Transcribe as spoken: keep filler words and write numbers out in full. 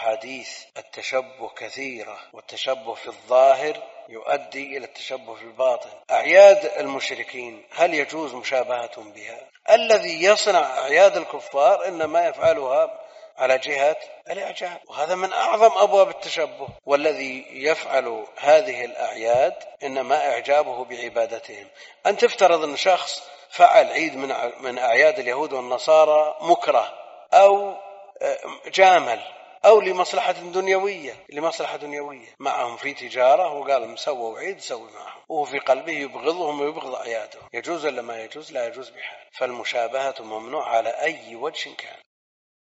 أحاديث التشبه كثيرة، والتشبه في الظاهر يؤدي إلى التشبه في الباطن. أعياد المشركين هل يجوز مشابهتهم بها؟ الذي يصنع أعياد الكفار إنما يفعلها على جهة الإعجاب، وهذا من أعظم أبواب التشبه. والذي يفعل هذه الأعياد إنما إعجابه بعبادتهم. أن تفترض أن شخص فعل عيد من أعياد اليهود والنصارى مكره أو جامل أو لمصلحة دنيوية لمصلحة دنيوية معهم في تجارة، وقال مسووا عيد سوي معهم، وهو في قلبه يبغضهم ويبغض أعيادهم. يجوز ولا ما يجوز؟ لا يجوز بحال. فالمشابهة ممنوع على أي وجه كان.